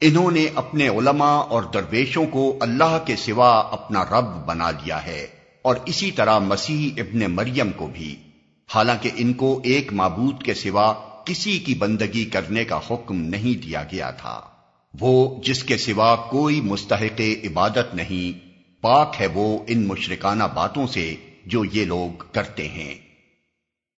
इन्होंने अपने उलमा और दरवेशों को अल्लाह के सिवा अपना रब बना लिया है, और इसी तरह मसीह इब्ने मरियम को भी, हालांकि इनको एक माबूद के सिवा किसी की बंदगी करने का हुक्म नहीं दिया गया था। वो जिसके सिवा कोई मुस्तहिक़े इबादत नहीं, पाक है वो इन मुशरिकाना बातों से जो ये लोग करते हैं।